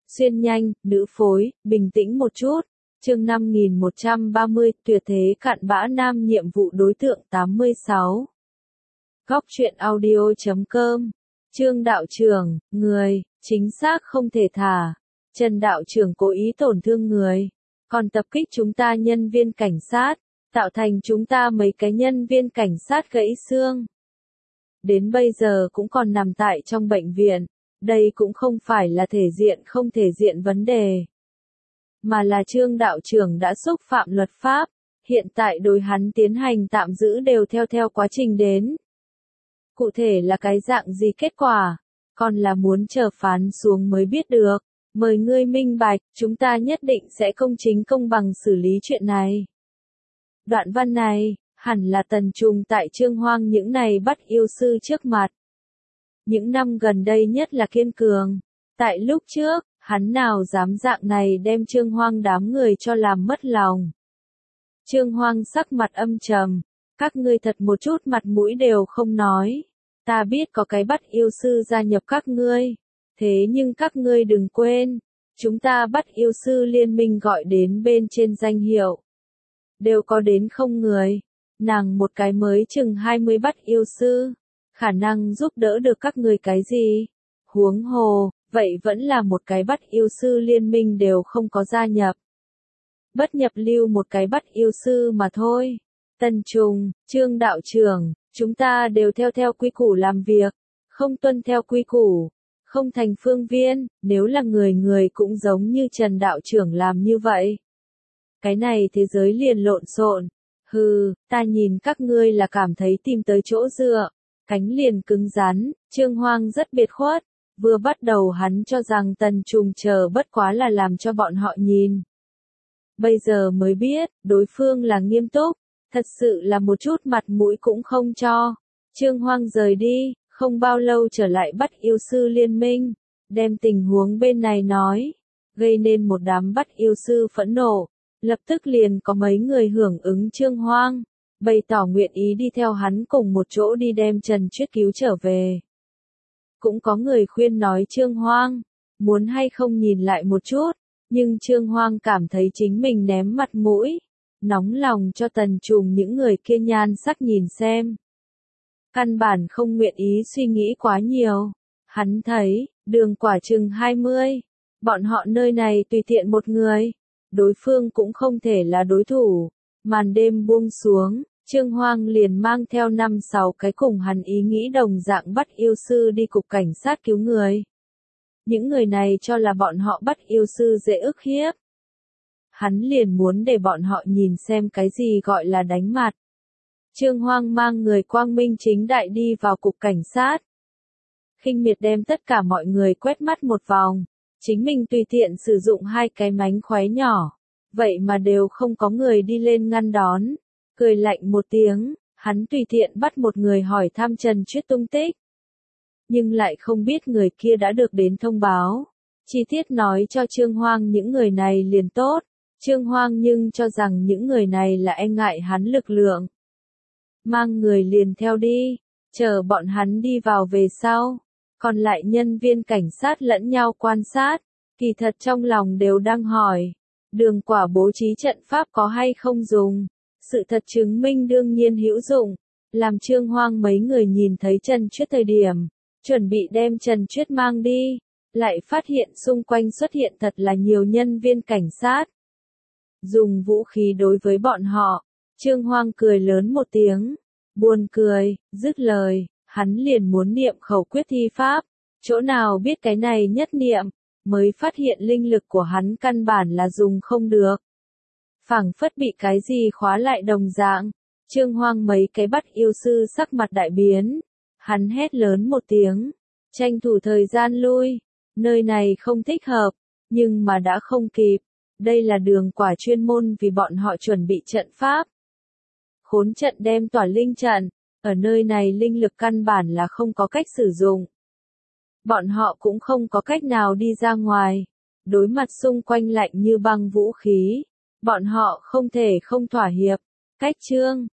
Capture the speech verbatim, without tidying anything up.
Xuyên nhanh, nữ phối, bình tĩnh một chút. Chương năm nghìn một trăm ba mươi, tuyệt thế cặn bã nam nhiệm vụ đối tượng tám mươi sáu. Góc truyện audio chấm com. Trương đạo trưởng, người, chính xác không thể thả. Trần đạo trưởng cố ý tổn thương người, còn tập kích chúng ta nhân viên cảnh sát, tạo thành chúng ta mấy cái nhân viên cảnh sát gãy xương. Đến bây giờ cũng còn nằm tại trong bệnh viện, đây cũng không phải là thể diện không thể diện vấn đề, mà là Trương đạo trưởng đã xúc phạm luật pháp, hiện tại đối hắn tiến hành tạm giữ đều theo theo quá trình đến. Cụ thể là cái dạng gì kết quả, còn là muốn chờ phán xuống mới biết được. Mời ngươi minh bạch, chúng ta nhất định sẽ công chính công bằng xử lý chuyện này. Đoạn văn này, hẳn là Tần Trùng tại Trương Hoang những này bắt yêu sư trước mặt. Những năm gần đây nhất là kiên cường. Tại lúc trước, hắn nào dám dạng này đem Trương Hoang đám người cho làm mất lòng. Trương Hoang sắc mặt âm trầm, các ngươi thật một chút mặt mũi đều không nói. Ta biết có cái bắt yêu sư gia nhập các ngươi. Thế nhưng các ngươi đừng quên, chúng ta bắt yêu sư liên minh gọi đến bên trên danh hiệu. Đều có đến không người, nàng một cái mới chừng hai mươi bắt yêu sư, khả năng giúp đỡ được các người cái gì? Huống hồ, vậy vẫn là một cái bắt yêu sư liên minh đều không có gia nhập. Bất nhập lưu một cái bắt yêu sư mà thôi. Tần Trùng, Trương đạo trưởng, chúng ta đều theo theo quy củ làm việc, không tuân theo quy củ. Không thành phương viên, nếu là người người cũng giống như Trần đạo trưởng làm như vậy. Cái này thế giới liền lộn xộn. Hừ, ta nhìn các ngươi là cảm thấy tìm tới chỗ dựa, cánh liền cứng rắn. Trương Hoang rất biệt khuất, vừa bắt đầu hắn cho rằng Tần Trùng chờ bất quá là làm cho bọn họ nhìn. Bây giờ mới biết, đối phương là nghiêm túc, thật sự là một chút mặt mũi cũng không cho. Trương Hoang rời đi. Không bao lâu trở lại bắt yêu sư liên minh, đem tình huống bên này nói, gây nên một đám bắt yêu sư phẫn nộ, lập tức liền có mấy người hưởng ứng Trương Hoang, bày tỏ nguyện ý đi theo hắn cùng một chỗ đi đem Trần Chuyết cứu trở về. Cũng có người khuyên nói Trương Hoang, muốn hay không nhìn lại một chút, nhưng Trương Hoang cảm thấy chính mình ném mặt mũi, nóng lòng cho Tần Trùng những người kia nhan sắc nhìn xem. Căn bản không nguyện ý suy nghĩ quá nhiều. Hắn thấy, đường quả chừng hai mươi. Bọn họ nơi này tùy tiện một người. Đối phương cũng không thể là đối thủ. Màn đêm buông xuống, Trương Hoang liền mang theo năm sáu cái cùng hắn ý nghĩ đồng dạng bắt yêu sư đi cục cảnh sát cứu người. Những người này cho là bọn họ bắt yêu sư dễ ức hiếp. Hắn liền muốn để bọn họ nhìn xem cái gì gọi là đánh mặt. Trương Hoang mang người quang minh chính đại đi vào cục cảnh sát. Khinh miệt đem tất cả mọi người quét mắt một vòng. Chính mình tùy tiện sử dụng hai cái mánh khóe nhỏ. Vậy mà đều không có người đi lên ngăn đón. Cười lạnh một tiếng, hắn tùy tiện bắt một người hỏi thăm Trần Chuyết tung tích. Nhưng lại không biết người kia đã được đến thông báo. Chi tiết nói cho Trương Hoang những người này liền tốt. Trương Hoang nhưng cho rằng những người này là e ngại hắn lực lượng. Mang người liền theo đi, chờ bọn hắn đi vào về sau, còn lại nhân viên cảnh sát lẫn nhau quan sát, kỳ thật trong lòng đều đang hỏi, đường quả bố trí trận pháp có hay không dùng, sự thật chứng minh đương nhiên hữu dụng, làm Trương Hoang mấy người nhìn thấy Trần Chuyết thời điểm, chuẩn bị đem Trần Chuyết mang đi, lại phát hiện xung quanh xuất hiện thật là nhiều nhân viên cảnh sát, dùng vũ khí đối với bọn họ. Trương Hoang cười lớn một tiếng, buồn cười, dứt lời, hắn liền muốn niệm khẩu quyết thi pháp, chỗ nào biết cái này nhất niệm, mới phát hiện linh lực của hắn căn bản là dùng không được. Phảng phất bị cái gì khóa lại đồng dạng, Trương Hoang mấy cái bắt yêu sư sắc mặt đại biến, hắn hét lớn một tiếng, tranh thủ thời gian lui, nơi này không thích hợp, nhưng mà đã không kịp, đây là đường quả chuyên môn vì bọn họ chuẩn bị trận pháp. Khốn trận đem tỏa linh trận, ở nơi này linh lực căn bản là không có cách sử dụng. Bọn họ cũng không có cách nào đi ra ngoài, đối mặt xung quanh lạnh như băng vũ khí, bọn họ không thể không thỏa hiệp. Cách Trương,